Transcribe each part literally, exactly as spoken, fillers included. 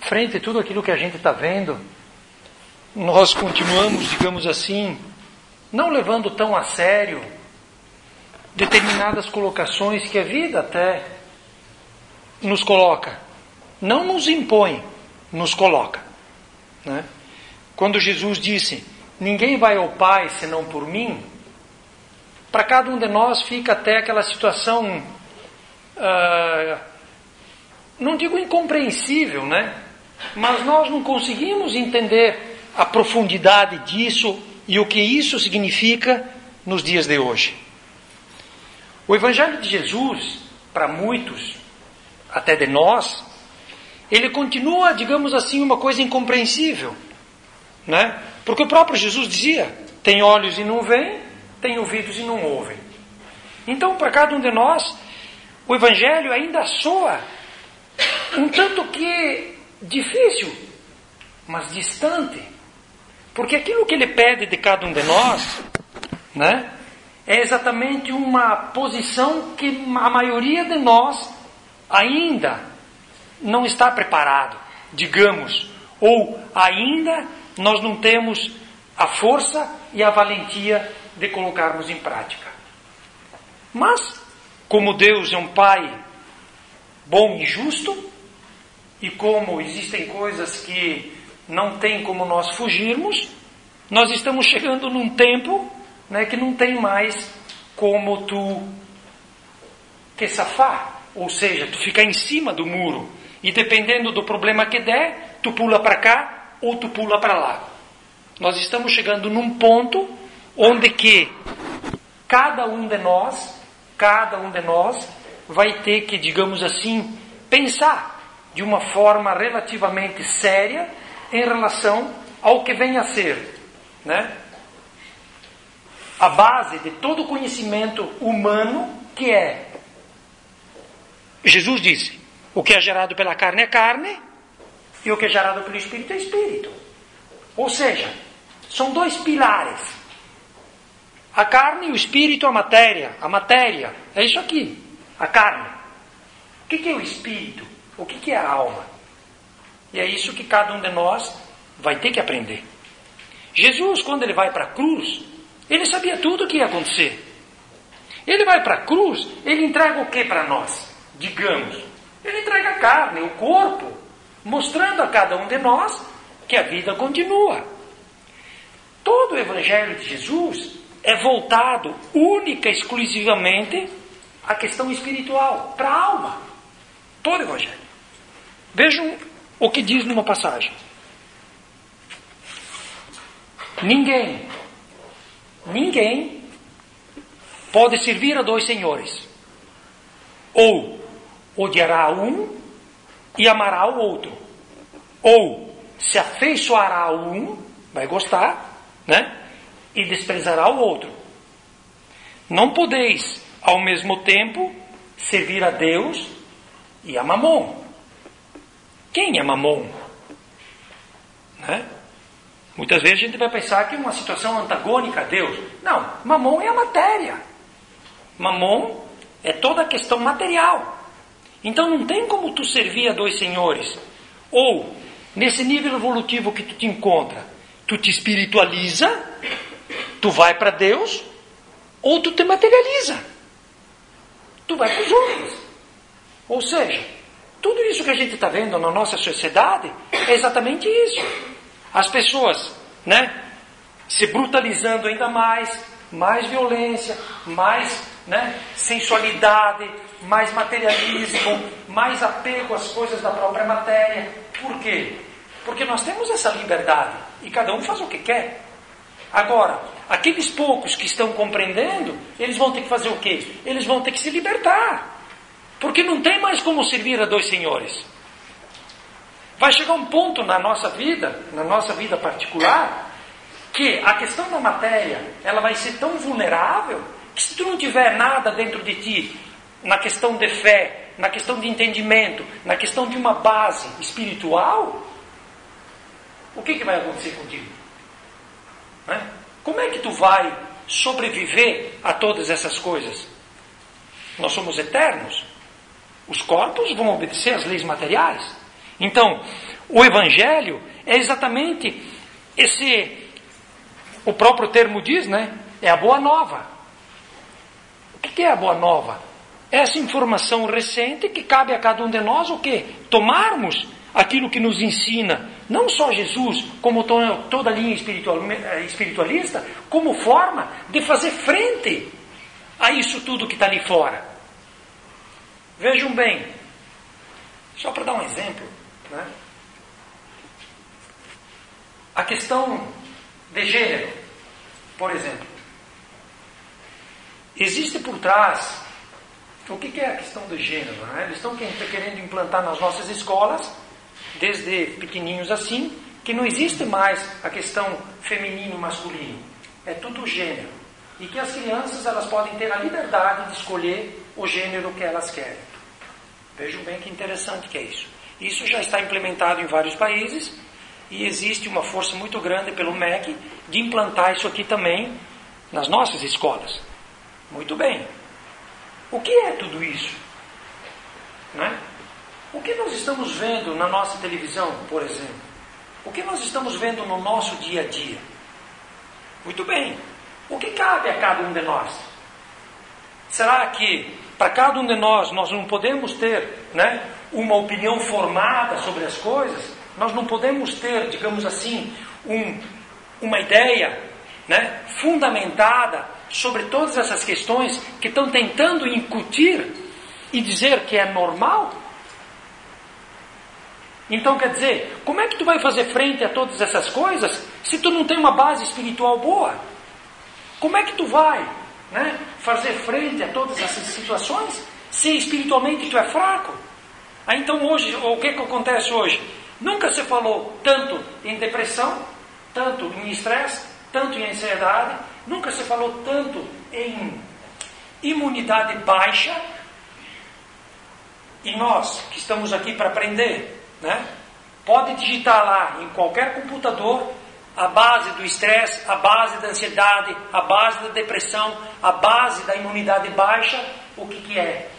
frente de tudo aquilo que a gente está vendo, nós continuamos, digamos assim, não levando tão a sério determinadas colocações que a vida até nos coloca. Não nos impõe, nos coloca, né? Quando Jesus disse, ninguém vai ao Pai senão por mim, para cada um de nós fica até aquela situação, uh, não digo incompreensível, né? Mas nós não conseguimos entender a profundidade disso e o que isso significa nos dias de hoje. O Evangelho de Jesus, para muitos, até de nós, ele continua, digamos assim, uma coisa incompreensível, né? Porque o próprio Jesus dizia, tem olhos e não veem, tem ouvidos e não ouvem. Então, para cada um de nós, o Evangelho ainda soa um tanto que difícil, mas distante. Porque aquilo que ele pede de cada um de nós, né, é exatamente uma posição que a maioria de nós ainda não está preparado, digamos, ou ainda nós não temos a força e a valentia de colocarmos em prática. Mas, como Deus é um Pai bom e justo, e como existem coisas que não tem como nós fugirmos, nós estamos chegando num tempo, né, que não tem mais como tu te safar, ou seja, tu ficar em cima do muro, e dependendo do problema que der, tu pula para cá ou tu pula para lá. Nós estamos chegando num ponto onde que cada um de nós, cada um de nós vai ter que, digamos assim, pensar de uma forma relativamente séria em relação ao que vem a ser, né, a base de todo o conhecimento humano, que é, Jesus disse, o que é gerado pela carne é carne, e o que é gerado pelo Espírito é Espírito. Ou seja, são dois pilares. A carne e o Espírito, a matéria. A matéria é isso aqui, a carne. O que é o Espírito? O que é a alma? E é isso que cada um de nós vai ter que aprender. Jesus, quando ele vai para a cruz, ele sabia tudo o que ia acontecer. Ele vai para a cruz, ele entrega o que para nós? Digamos, ele entrega a carne, o corpo, mostrando a cada um de nós que a vida continua. Todo o Evangelho de Jesus é voltado única e exclusivamente à questão espiritual, para a alma. Todo o Evangelho. Vejam o que diz numa passagem. Ninguém, ninguém pode servir a dois senhores. Ou odiará um e amará o outro. Ou se afeiçoará a um, vai gostar, né? E desprezará o outro. Não podeis, ao mesmo tempo, servir a Deus e a Mamon. Quem é Mamon? Né? Muitas vezes a gente vai pensar que é uma situação antagônica a Deus. Não, Mamon é a matéria. Mamon é toda a questão material. Então não tem como tu servir a dois senhores. Ou, nesse nível evolutivo que tu te encontra, tu te espiritualiza, tu vai para Deus, ou tu te materializa. Tu vai para os homens. Ou seja, tudo isso que a gente está vendo na nossa sociedade é exatamente isso. As pessoas, né, se brutalizando ainda mais, mais violência, mais, né, sensualidade, mais materialismo, mais apego às coisas da própria matéria. Por quê? Porque nós temos essa liberdade e cada um faz o que quer. Agora, aqueles poucos que estão compreendendo, eles vão ter que fazer o quê? Eles vão ter que se libertar. Porque não tem mais como servir a dois senhores. Vai chegar um ponto na nossa vida, na nossa vida particular, que a questão da matéria, ela vai ser tão vulnerável, que se tu não tiver nada dentro de ti, na questão de fé, na questão de entendimento, na questão de uma base espiritual, o que, que vai acontecer contigo? Né? Como é que tu vai sobreviver a todas essas coisas? Nós somos eternos. Os corpos vão obedecer às leis materiais. Então, O Evangelho é exatamente esse, o próprio termo diz, né? É a boa nova. O que é a boa nova? Essa informação recente que cabe a cada um de nós o quê? Tomarmos aquilo que nos ensina, não só Jesus, como toda a linha espiritualista, como forma de fazer frente a isso tudo que está ali fora. Vejam bem, só para dar um exemplo, né? A questão de gênero, por exemplo. Existe por trás, o que é a questão de gênero? Né? Eles estão querendo implantar nas nossas escolas, desde pequenininhos assim, que não existe mais a questão feminino e masculino. É tudo gênero. E que as crianças elas podem ter a liberdade de escolher o gênero que elas querem. Vejam bem que interessante que é isso. Isso já está implementado em vários países e existe uma força muito grande pelo M E C de implantar isso aqui também nas nossas escolas. Muito bem. O que é tudo isso? Né? O que nós estamos vendo na nossa televisão, por exemplo? O que nós estamos vendo no nosso dia a dia? Muito bem. O que cabe a cada um de nós? Será que para cada um de nós nós não podemos ter, né, uma opinião formada sobre as coisas? Nós não podemos ter, digamos assim, um, uma ideia, né, fundamentada sobre todas essas questões que estão tentando incutir e dizer que é normal? Então, quer dizer, como é que tu vai fazer frente a todas essas coisas se tu não tem uma base espiritual boa? Como é que tu vai, né, fazer frente a todas essas situações se espiritualmente tu é fraco? Aí, então hoje, o que, que acontece hoje? Nunca se falou tanto em depressão, tanto em estresse, tanto em ansiedade, nunca se falou tanto em imunidade baixa. E nós, que estamos aqui para aprender, né? Pode digitar lá em qualquer computador a base do estresse, a base da ansiedade, a base da depressão, a base da imunidade baixa. O que que é?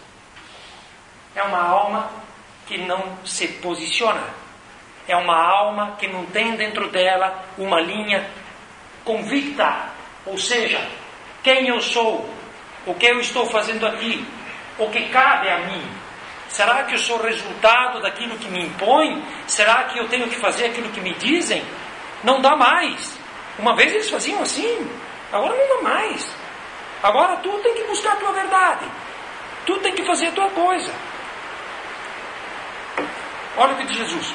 É uma alma que não se posiciona. É uma alma que não tem dentro dela uma linha convicta. Ou seja, quem eu sou, o que eu estou fazendo aqui, o que cabe a mim. Será que eu sou resultado daquilo que me impõe? Será que eu tenho que fazer aquilo que me dizem? Não dá mais. Uma vez eles faziam assim, agora não dá mais. Agora tu tem que buscar a tua verdade. Tu tem que fazer a tua coisa. Olha o que diz Jesus.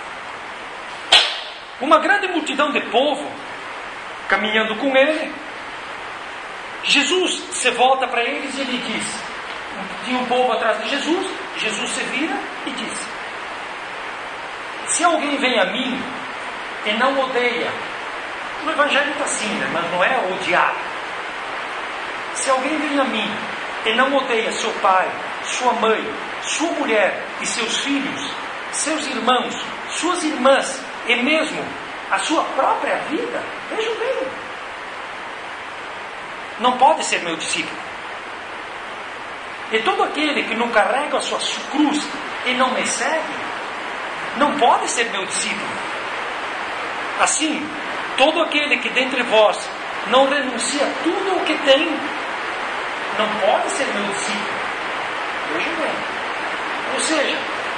Uma grande multidão de povo caminhando com ele. Jesus se volta para eles e ele diz, tinha um povo atrás de Jesus, Jesus se vira e diz, se alguém vem a mim e não odeia, no Evangelho está assim, né? Mas não é odiar. Se alguém vem a mim e não odeia seu pai, sua mãe, sua mulher e seus filhos, seus irmãos, suas irmãs e mesmo a sua própria vida, vejam bem, não pode ser meu discípulo. E todo aquele que não carrega a sua cruz e não me segue, não pode ser meu discípulo. Assim, todo aquele que dentre vós não renuncia a tudo o que tem, não pode ser meu discípulo. Vejam bem. Ou seja,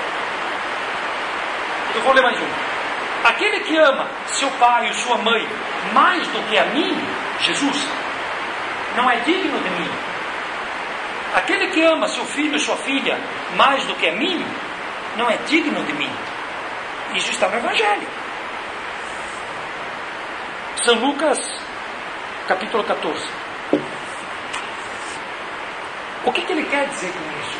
eu vou ler mais um. Aquele que ama seu pai ou sua mãe mais do que a mim, Jesus, não é digno de mim. Aquele que ama seu filho ou sua filha mais do que a mim, não é digno de mim. Isso está no Evangelho. São Lucas, capítulo catorze. O que, que ele quer dizer com isso?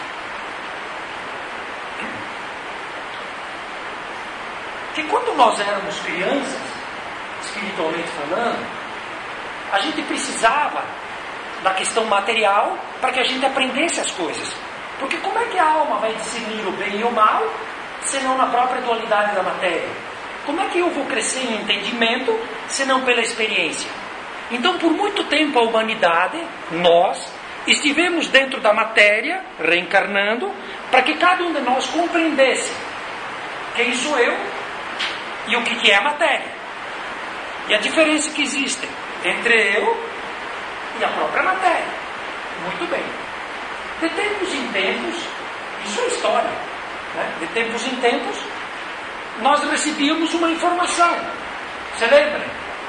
Que quando nós éramos crianças, espiritualmente falando, a gente precisava da questão material para que a gente aprendesse as coisas. Porque como é que a alma vai discernir o bem e o mal, senão na própria dualidade da matéria? Como é que eu vou crescer em entendimento, senão pela experiência? Então, por muito tempo a humanidade, nós, estivemos dentro da matéria, reencarnando, para que cada um de nós compreendesse quem sou eu e o que, que é a matéria. E a diferença que existe entre eu e a própria matéria. Muito bem. De tempos em tempos, isso é história, né? De tempos em tempos, nós recebíamos uma informação. Você lembra?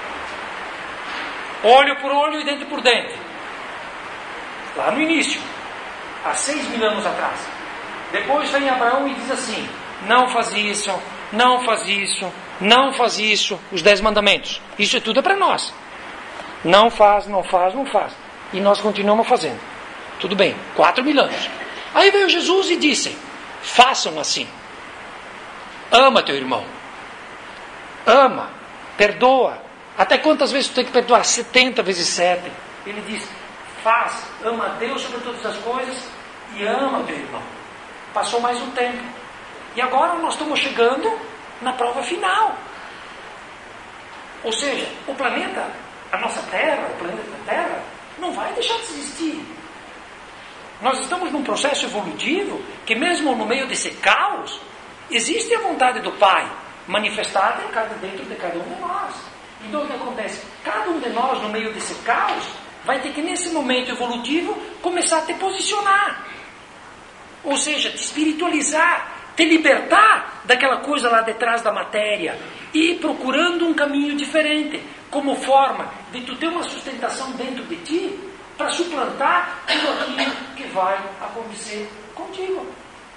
Olho por olho e dente por dente. Lá no início, há seis mil anos atrás. Depois vem Abraão e diz assim: não faz isso, não faz isso, não faz isso. Os dez mandamentos. Isso é tudo para nós. Não faz, não faz, não faz. E nós continuamos fazendo. Tudo bem, quatro mil anos. Aí veio Jesus e disse: façam assim. Ama teu irmão. Ama. Perdoa. Até quantas vezes tu tem que perdoar? setenta vezes sete. Ele diz: faz, ama a Deus sobre todas as coisas e ama teu irmão. Passou mais um tempo. E agora nós estamos chegando na prova final. Ou seja, o planeta, a nossa Terra, o planeta Terra, não vai deixar de existir. Nós estamos num processo evolutivo que mesmo no meio desse caos, existe a vontade do Pai manifestada em cada, dentro de cada um de nós. Então o que acontece? Cada um de nós no meio desse caos vai ter que nesse momento evolutivo começar a te posicionar. Ou seja, te espiritualizar, te libertar daquela coisa lá detrás da matéria e ir procurando um caminho diferente, como forma de tu ter uma sustentação dentro de ti para suplantar tudo aquilo que vai acontecer contigo.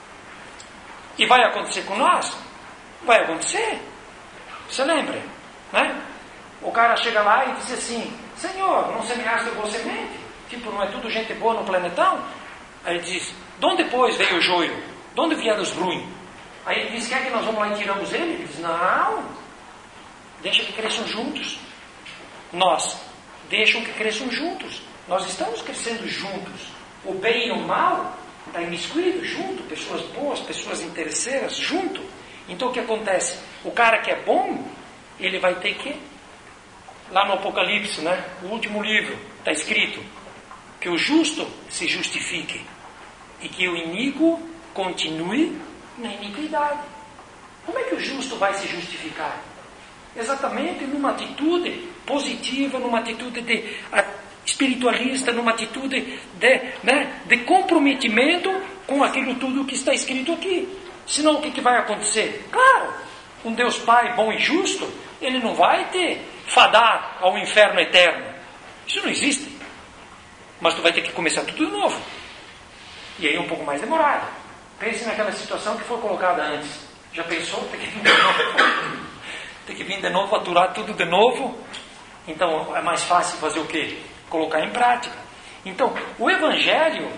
E vai acontecer com nós? Vai acontecer. Você lembra? Né? O cara chega lá e diz assim: Senhor, não semeaste boa semente? Tipo, não é tudo gente boa no planetão? Aí ele diz: de onde depois veio o joio? De onde vieram os ruins? Aí ele diz: quer que nós vamos lá e tiramos ele? Ele diz: não, deixa que cresçam juntos. Nós, deixam que cresçam juntos. Nós estamos crescendo juntos. O bem e o mal está imiscuído junto. Pessoas boas, pessoas interesseiras junto. Então o que acontece? O cara que é bom, ele vai ter que... Lá no Apocalipse, né? O último livro, está escrito que o justo se justifique e que o iníquo continue na iniquidade. Como é que o justo vai se justificar? Exatamente numa atitude positiva, numa atitude de, a, espiritualista, numa atitude de, né, de comprometimento com aquilo tudo que está escrito aqui. Senão o que, que vai acontecer? Claro, um Deus Pai bom e justo, ele não vai te fadar ao inferno eterno. Isso não existe. Mas tu vai ter que começar tudo de novo. E aí é um pouco mais demorado. Pense naquela situação que foi colocada antes. Já pensou? Tem que vir de novo. Tem que vir de novo, aturar tudo de novo. Então é mais fácil fazer o quê? Colocar em prática. Então, o Evangelho,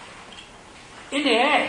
ele é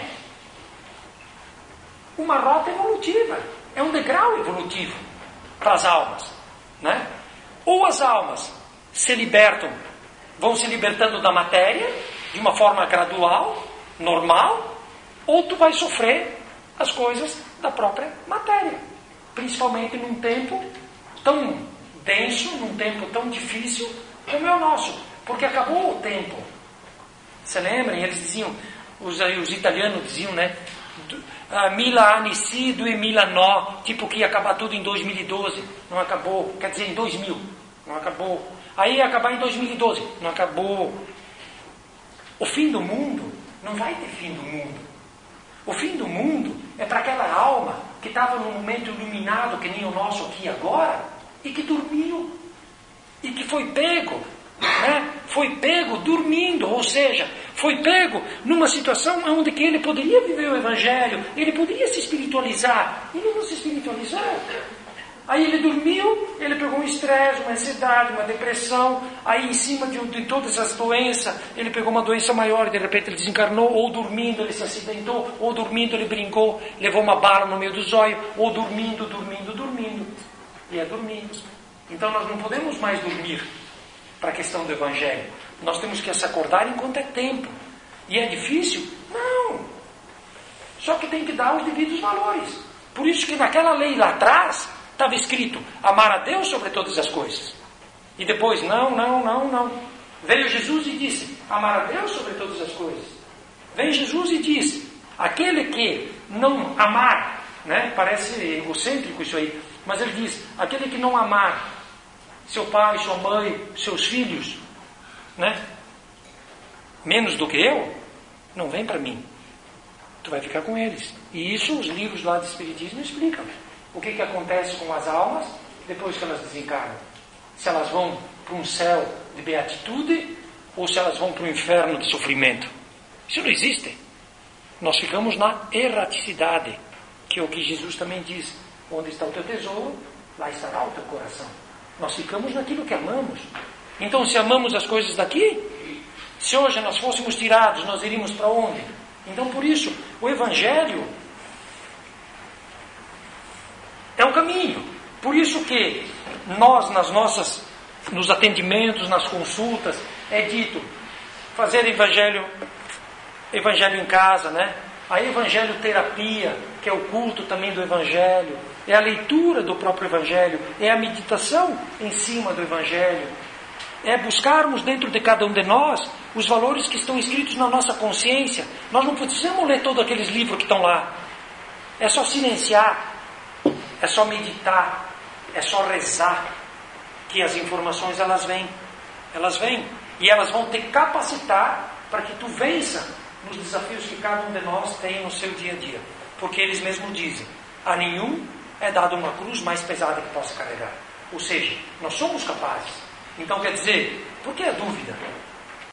uma rota evolutiva. É um degrau evolutivo para as almas, né? Ou as almas se libertam, vão se libertando da matéria de uma forma gradual, normal, ou tu vai sofrer as coisas da própria matéria, principalmente num tempo tão denso, num tempo tão difícil como é o nosso, porque acabou o tempo. Você lembra? Eles diziam, os, os italianos diziam, né? Mila anni sì, due mila no, tipo que ia acabar tudo em dois mil e doze, não acabou, quer dizer em dois mil, não acabou. Aí ia acabar em dois mil e doze, não acabou. O fim do mundo não vai ter fim do mundo. O fim do mundo é para aquela alma que estava num momento iluminado, que nem o nosso aqui agora, e que dormiu, e que foi pego, né? Foi pego dormindo, ou seja, foi pego numa situação onde que ele poderia viver o Evangelho, ele poderia se espiritualizar, ele não se espiritualizou. Aí ele dormiu, ele pegou um estresse, uma ansiedade, uma depressão, aí em cima de, de todas as doenças, ele pegou uma doença maior e de repente ele desencarnou, ou dormindo ele se acidentou, ou dormindo ele brincou, levou uma bala no meio do zóio, ou dormindo, dormindo, dormindo, e é dormindo. Então nós não podemos mais dormir para a questão do Evangelho. Nós temos que se acordar enquanto é tempo. E é difícil? Não. Só que tem que dar os devidos valores. Por isso que naquela lei lá atrás estava escrito amar a Deus sobre todas as coisas. E depois, não, não, não, não. Veio Jesus e disse amar a Deus sobre todas as coisas. Vem Jesus e diz, aquele que não amar né? Parece egocêntrico isso aí. Mas ele diz, aquele que não amar seu pai, sua mãe, seus filhos, né? Menos do que eu, não vem para mim. Tu vai ficar com eles. E isso os livros lá de Espiritismo explicam. O que, que acontece com as almas depois que elas desencarnam. Se elas vão para um céu de beatitude ou se elas vão para um inferno de sofrimento. Isso não existe. Nós ficamos na erraticidade, que é o que Jesus também diz. Onde está o teu tesouro, lá estará o teu coração. Nós ficamos naquilo que amamos. Então, se amamos as coisas daqui, se hoje nós fôssemos tirados, nós iríamos para onde? Então, por isso, o Evangelho é o caminho. Por isso que nós, nas nossas, nos atendimentos, nas consultas, é dito fazer evangelho, evangelho em casa, né? A evangelho terapia, que é o culto também do Evangelho, é a leitura do próprio Evangelho, é a meditação em cima do Evangelho, é buscarmos dentro de cada um de nós os valores que estão escritos na nossa consciência. Nós não precisamos ler todos aqueles livros que estão lá. É só silenciar, é só meditar, é só rezar, que as informações elas vêm, elas vêm, e elas vão te capacitar para que tu vença nos desafios que cada um de nós tem no seu dia a dia. Porque eles mesmos dizem, a nenhum é dado uma cruz mais pesada que possa carregar. Ou seja, nós somos capazes. Então quer dizer, por que a dúvida?